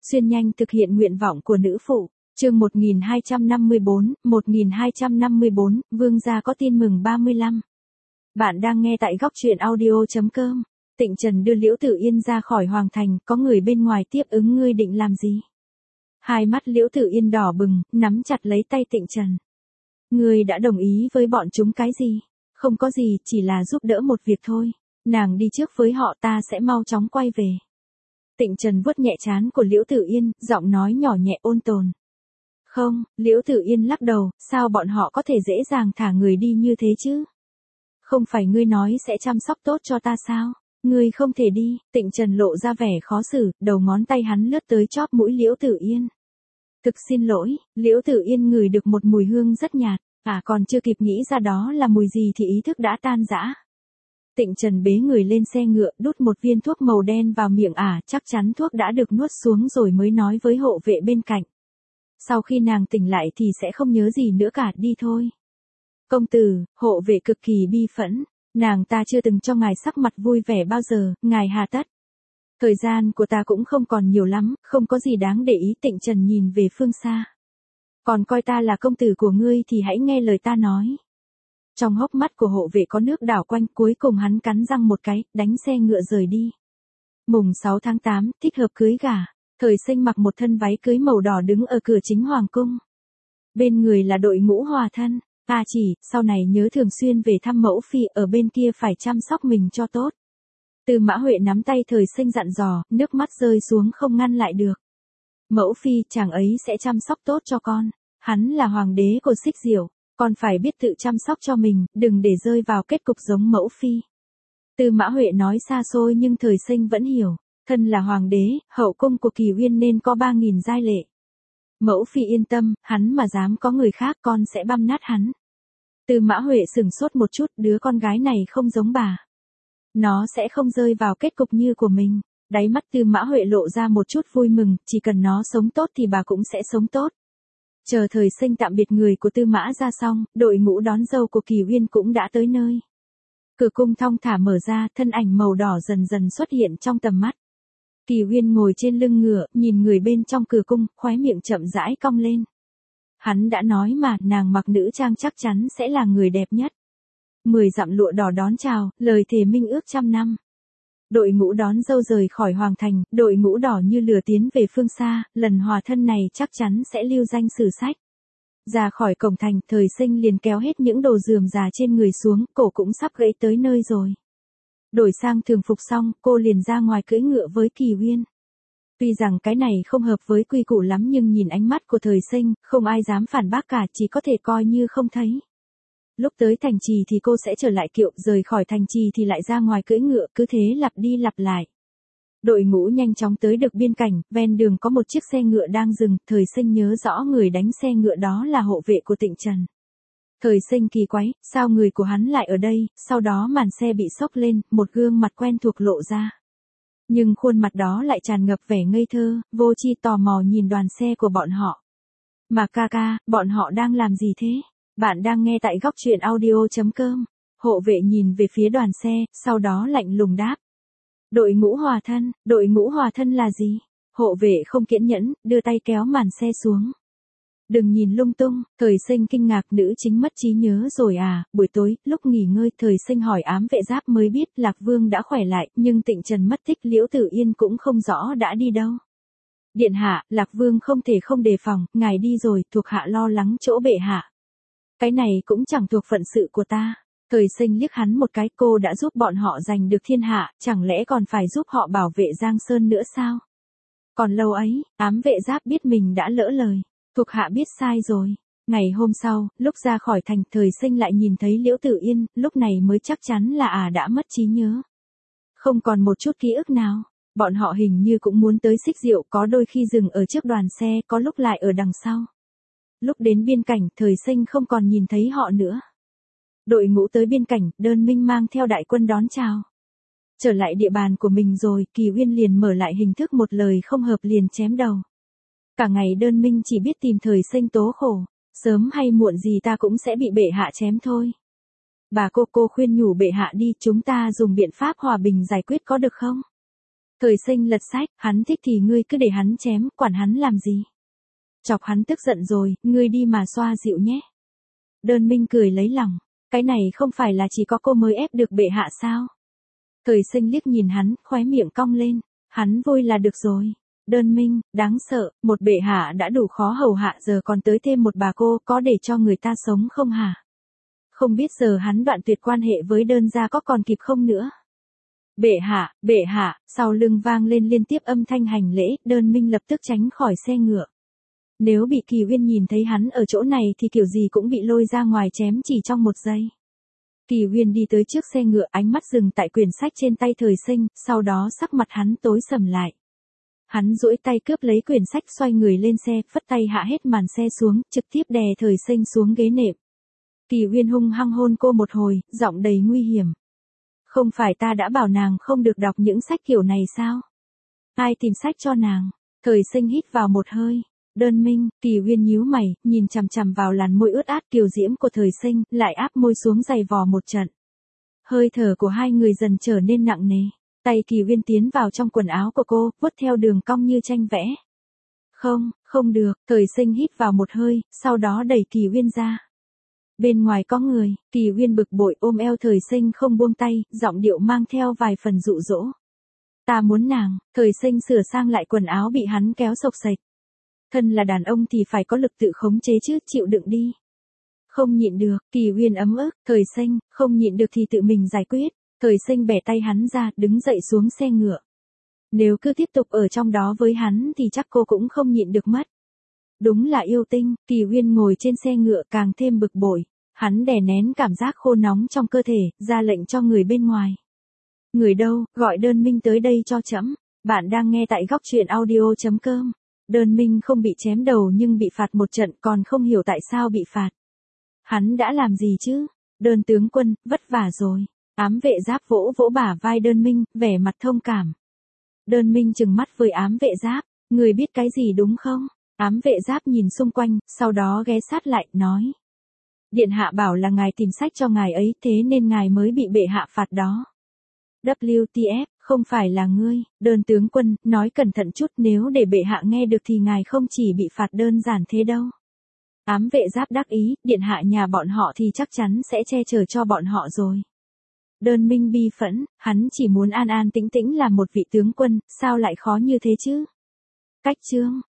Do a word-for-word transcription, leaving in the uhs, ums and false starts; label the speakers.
Speaker 1: Xuyên nhanh thực hiện nguyện vọng của nữ phụ. Chương một nghìn hai trăm năm mươi bốn, một nghìn hai trăm năm mươi bốn, Vương gia có tin mừng ba mươi lăm. Bạn đang nghe tại góc truyện audio chấm com. Tịnh Trần đưa Liễu Tử Yên ra khỏi hoàng thành, có người bên ngoài tiếp ứng, ngươi định làm gì? Hai mắt Liễu Tử Yên đỏ bừng, nắm chặt lấy tay Tịnh Trần. Ngươi đã đồng ý với bọn chúng cái gì? Không có gì, chỉ là giúp đỡ một việc thôi. Nàng đi trước với họ, ta sẽ mau chóng quay về. Tịnh Trần vuốt nhẹ trán của Liễu Tử Yên, giọng nói nhỏ nhẹ ôn tồn. Không, Liễu Tử Yên lắc đầu, sao bọn họ có thể dễ dàng thả người đi như thế chứ? Không phải ngươi nói sẽ chăm sóc tốt cho ta sao? Ngươi không thể đi. Tịnh Trần lộ ra vẻ khó xử, đầu ngón tay hắn lướt tới chóp mũi Liễu Tử Yên. Thực xin lỗi. Liễu Tử Yên ngửi được một mùi hương rất nhạt, à còn chưa kịp nghĩ ra đó là mùi gì thì ý thức đã tan rã. Tịnh Trần bế người lên xe ngựa, đút một viên thuốc màu đen vào miệng ả, à, chắc chắn thuốc đã được nuốt xuống rồi mới nói với hộ vệ bên cạnh. Sau khi nàng tỉnh lại thì sẽ không nhớ gì nữa cả, đi thôi. Công tử, hộ vệ cực kỳ bi phẫn, nàng ta chưa từng cho ngài sắc mặt vui vẻ bao giờ, ngài hà tất. Thời gian của ta cũng không còn nhiều lắm, không có gì đáng để ý. Tịnh Trần nhìn về phương xa. Còn coi ta là công tử của ngươi thì hãy nghe lời ta nói. Trong hốc mắt của hộ vệ có nước đảo quanh, cuối cùng hắn cắn răng một cái, đánh xe ngựa rời đi. Mùng sáu tháng tám, thích hợp cưới gả. Thời Sinh mặc một thân váy cưới màu đỏ đứng ở cửa chính hoàng cung. Bên người là đội ngũ hòa thân. Ta chỉ, sau này nhớ thường xuyên về thăm mẫu phi, ở bên kia phải chăm sóc mình cho tốt. Tư Mã Huệ nắm tay Thời Sinh dặn dò, nước mắt rơi xuống không ngăn lại được. Mẫu phi, chàng ấy sẽ chăm sóc tốt cho con. Hắn là hoàng đế của Xích Diệu, con phải biết tự chăm sóc cho mình, đừng để rơi vào kết cục giống mẫu phi. Tư Mã Huệ nói xa xôi nhưng Thời Sinh vẫn hiểu. Thân là hoàng đế, hậu cung của Kỳ Uyên nên có ba nghìn giai lệ. Mẫu phi yên tâm, hắn mà dám có người khác con sẽ băm nát hắn. Tư Mã Huệ sửng sốt một chút, đứa con gái này không giống bà. Nó sẽ không rơi vào kết cục như của mình. Đáy mắt Tư Mã Huệ lộ ra một chút vui mừng, chỉ cần nó sống tốt thì bà cũng sẽ sống tốt. Chờ Thời Sinh tạm biệt người của Tư Mã ra xong, đội ngũ đón dâu của Kỳ Uyên cũng đã tới nơi. Cửa cung thong thả mở ra, thân ảnh màu đỏ dần dần xuất hiện trong tầm mắt. Kỳ Uyên ngồi trên lưng ngựa, nhìn người bên trong cửa cung, khóe miệng chậm rãi cong lên. Hắn đã nói mà, nàng mặc nữ trang chắc chắn sẽ là người đẹp nhất. Mười dặm lụa đỏ đón chào, lời thề minh ước trăm năm. Đội ngũ đón dâu rời khỏi hoàng thành, đội ngũ đỏ như lửa tiến về phương xa, lần hòa thân này chắc chắn sẽ lưu danh sử sách. Ra khỏi cổng thành, Thời Sinh liền kéo hết những đồ rườm rà trên người xuống, cổ cũng sắp gãy tới nơi rồi. Đổi sang thường phục xong, cô liền ra ngoài cưỡi ngựa với Kỳ Uyên. Tuy rằng cái này không hợp với quy củ lắm nhưng nhìn ánh mắt của Thời Sinh, không ai dám phản bác cả, chỉ có thể coi như không thấy. Lúc tới thành trì thì cô sẽ trở lại kiệu, rời khỏi thành trì thì lại ra ngoài cưỡi ngựa, cứ thế lặp đi lặp lại. Đội ngũ nhanh chóng tới được biên cảnh, ven đường có một chiếc xe ngựa đang dừng, Thời Sinh nhớ rõ người đánh xe ngựa đó là hộ vệ của Tịnh Trần. Thời Sinh kỳ quái, sao người của hắn lại ở đây, sau đó màn xe bị xốc lên, một gương mặt quen thuộc lộ ra. Nhưng khuôn mặt đó lại tràn ngập vẻ ngây thơ, vô tri tò mò nhìn đoàn xe của bọn họ. Mà ca ca, bọn họ đang làm gì thế? Bạn đang nghe tại góc truyện audio chấm com. Hộ vệ nhìn về phía đoàn xe, sau đó lạnh lùng đáp. Đội ngũ hòa thân, đội ngũ hòa thân là gì? Hộ vệ không kiên nhẫn, đưa tay kéo màn xe xuống. Đừng nhìn lung tung. Thời Sinh kinh ngạc, nữ chính mất trí nhớ rồi à? Buổi tối, lúc nghỉ ngơi, Thời Sinh hỏi ám vệ giáp mới biết Lạc Vương đã khỏe lại, nhưng Tịnh Trần mất tích, Liễu Tử Yên cũng không rõ đã đi đâu. Điện hạ, Lạc Vương không thể không đề phòng, ngài đi rồi, thuộc hạ lo lắng chỗ bệ hạ. Cái này cũng chẳng thuộc phận sự của ta. Thời Sinh liếc hắn một cái, cô đã giúp bọn họ giành được thiên hạ, chẳng lẽ còn phải giúp họ bảo vệ Giang Sơn nữa sao? Còn lâu ấy, ám vệ giáp biết mình đã lỡ lời. Thuộc hạ biết sai rồi. Ngày hôm sau, lúc ra khỏi thành, Thời Sinh lại nhìn thấy Liễu Tử Yên, lúc này mới chắc chắn là à đã mất trí nhớ. Không còn một chút ký ức nào. Bọn họ hình như cũng muốn tới Xích Diệu, có đôi khi dừng ở trước đoàn xe, có lúc lại ở đằng sau. Lúc đến biên cảnh, Thời Sinh không còn nhìn thấy họ nữa. Đội ngũ tới biên cảnh, Đơn Minh mang theo đại quân đón chào. Trở lại địa bàn của mình rồi, Kỳ Uyên liền mở lại hình thức một lời không hợp liền chém đầu. Cả ngày Đơn Minh chỉ biết tìm Thời Sinh tố khổ, sớm hay muộn gì ta cũng sẽ bị bệ hạ chém thôi. Bà cô cô khuyên nhủ bệ hạ đi, chúng ta dùng biện pháp hòa bình giải quyết có được không? Thời Sinh lật sách, hắn thích thì ngươi cứ để hắn chém, quản hắn làm gì. Chọc hắn tức giận rồi, ngươi đi mà xoa dịu nhé. Đơn Minh cười lấy lòng, cái này không phải là chỉ có cô mới ép được bệ hạ sao? Thời Sinh liếc nhìn hắn, khóe miệng cong lên, hắn vui là được rồi. Đơn Minh, đáng sợ, một bệ hạ đã đủ khó hầu hạ giờ còn tới thêm một bà cô, có để cho người ta sống không hả? Không biết giờ hắn đoạn tuyệt quan hệ với đơn gia có còn kịp không nữa? Bệ hạ, bệ hạ, sau lưng vang lên liên tiếp âm thanh hành lễ, Đơn Minh lập tức tránh khỏi xe ngựa. Nếu bị Kỳ Uyên nhìn thấy hắn ở chỗ này thì kiểu gì cũng bị lôi ra ngoài chém chỉ trong một giây. Kỳ Uyên đi tới trước xe ngựa, ánh mắt dừng tại quyển sách trên tay Thời Sinh, sau đó sắc mặt hắn tối sầm lại. Hắn duỗi tay cướp lấy quyển sách, xoay người lên xe, phất tay hạ hết màn xe xuống, trực tiếp đè Thời Sinh xuống ghế nệm. Kỳ Uyên hung hăng hôn cô một hồi, giọng đầy nguy hiểm. Không phải ta đã bảo nàng không được đọc những sách kiểu này sao? Ai tìm sách cho nàng? Thời Sinh hít vào một hơi. Đơn Minh, Kỳ Uyên nhíu mày, nhìn chằm chằm vào làn môi ướt át kiều diễm của Thời Sinh, lại áp môi xuống giày vò một trận. Hơi thở của hai người dần trở nên nặng nề. Tay Kỳ Uyên tiến vào trong quần áo của cô, vuốt theo đường cong như tranh vẽ. Không, không được, Thời Sinh hít vào một hơi, sau đó đẩy Kỳ Uyên ra. Bên ngoài có người, Kỳ Uyên bực bội ôm eo Thời Sinh không buông tay, giọng điệu mang theo vài phần dụ dỗ. Ta muốn nàng. Thời Sinh sửa sang lại quần áo bị hắn kéo xộc xệch. Thân là đàn ông thì phải có lực tự khống chế chứ, chịu đựng đi. Không nhịn được, Kỳ Uyên ấm ức, Thời Sinh, không nhịn được thì tự mình giải quyết. Thời Sinh bẻ tay hắn ra, đứng dậy xuống xe ngựa. Nếu cứ tiếp tục ở trong đó với hắn thì chắc cô cũng không nhịn được mất. Đúng là yêu tinh, Kỳ Uyên ngồi trên xe ngựa càng thêm bực bội. Hắn đè nén cảm giác khô nóng trong cơ thể, ra lệnh cho người bên ngoài. Người đâu, gọi Đơn Minh tới đây cho trẫm. Bạn đang nghe tại góc truyện audio chấm com. Đơn Minh không bị chém đầu nhưng bị phạt một trận, còn không hiểu tại sao bị phạt. Hắn đã làm gì chứ? Đơn tướng quân, vất vả rồi. Ám vệ giáp vỗ vỗ bả vai Đơn Minh, vẻ mặt thông cảm. Đơn Minh trừng mắt với ám vệ giáp, người biết cái gì đúng không? Ám vệ giáp nhìn xung quanh, sau đó ghé sát lại, nói. Điện hạ bảo là ngài tìm sách cho ngài ấy, thế nên ngài mới bị bệ hạ phạt đó. vê kép tê ép, không phải là ngươi. Đơn tướng quân, nói cẩn thận chút, nếu để bệ hạ nghe được thì ngài không chỉ bị phạt đơn giản thế đâu. Ám vệ giáp đắc ý, điện hạ nhà bọn họ thì chắc chắn sẽ che chở cho bọn họ rồi. Đơn Minh bi phẫn, hắn chỉ muốn an an tĩnh tĩnh là một vị tướng quân, sao lại khó như thế chứ? Cách chương.